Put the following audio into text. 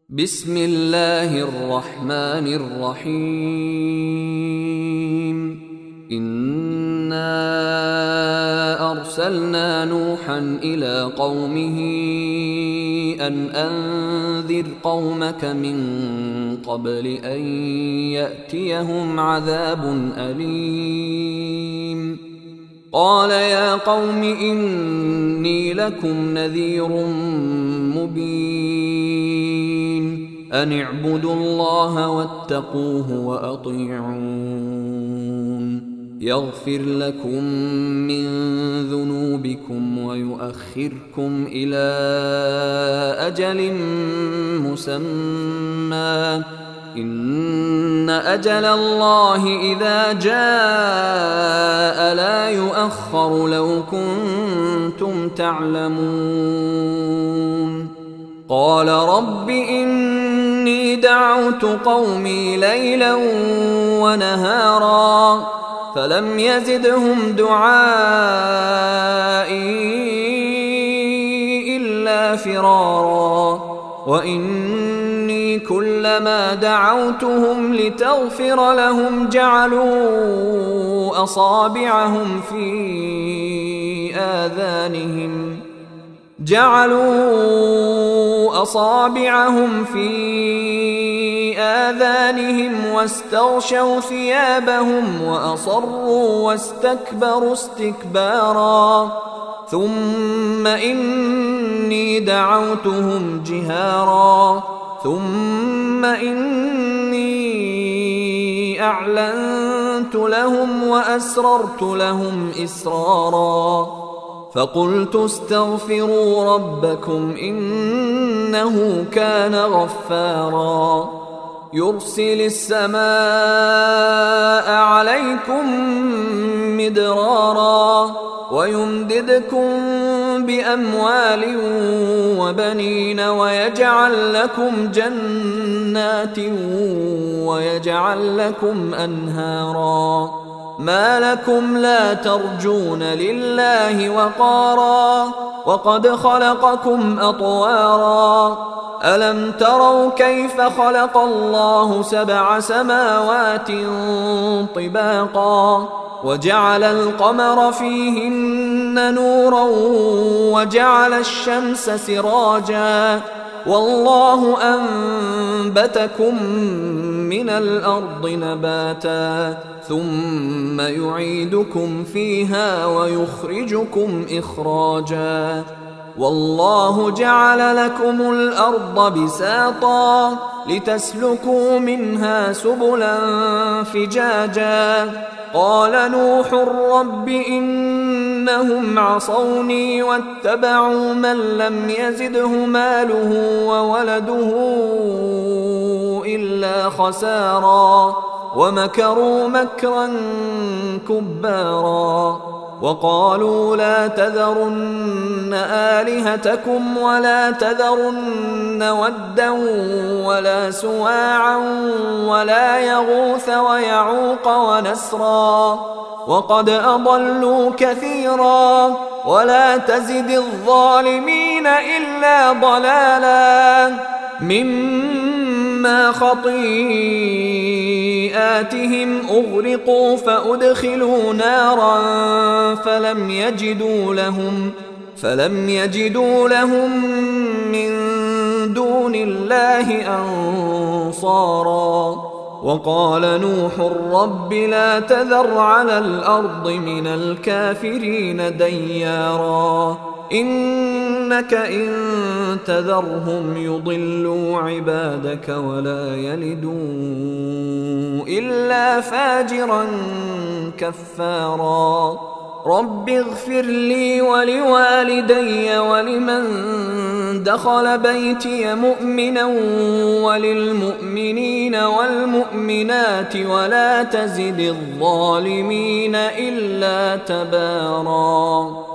بسم الله الرحمن الرحيم. إنا أرسلنا نوحا إلى قومه أن أنذر قومك من قبل أن يأتيهم عذاب أليم. قال يا قوم إني لكم نذير مبين أن اعبدوا الله واتقوه وأطيعون يغفر لكم من ذنوبكم ويؤخركم إلى أجل مسمى إن أجل الله إذا جاء لا يؤخر لو كنتم تعلمون. قال رب إني دعوت قومي ليلا ونهارا فلم يزدهم دعائي إلا فرارا وإني كلما دعوتهم لتغفر لهم جعلوا أصابعهم في آذانهم واستغشوا ثيابهم وأصروا واستكبروا استكبارا ثم إني دعوتهم جهارا ثم إني أعلنت لهم وأسررت لهم إسرارا فقلت استغفروا ربكم إنه كان غفارا يرسل السماء عليكم مدرارا ويمددكم بأموال وبنين ويجعل لكم جنات ويجعل لكم أنهارا ما لكم لا ترجون لله وقارا وقد خلقكم أطوارا ألم تروا كيف خلق الله 7 سماوات طباقا وجعل القمر فيهن نورا وجعل الشمس سراجا والله أنبتكم من الأرض نباتا ثم يعيدكم فيها ويخرجكم إخراجا والله جعل لكم الأرض بساطا لتسلكوا منها سبلا فجاجا قال نوح رب إنهم عصوني واتبعوا من لم يزده ماله وولده إلا خسارا ومكروا مكرا كبارا وقالوا لا تذرن آلهتكم ولا تذرن ودا ولا سواعا ولا يغوث ويعوق ونسرا وقد أضلوا كثيرا ولا تزد الظالمين إلا ضلالا مما خطيئاتهم أغرقوا فأدخلوا نارا فلم يجدوا لهم من دون الله أنصارا وقال نوح رب لا تذر على الأرض من الكافرين ديارا إنك إن تذرهم يضلوا عبادك ولا يلدوا إلا فاجرا كفارا رب اغفر لي ولوالدي ولمن دخل بيتي مؤمنا وللمؤمنين والمؤمنات ولا تزد الظالمين إلا تبارا.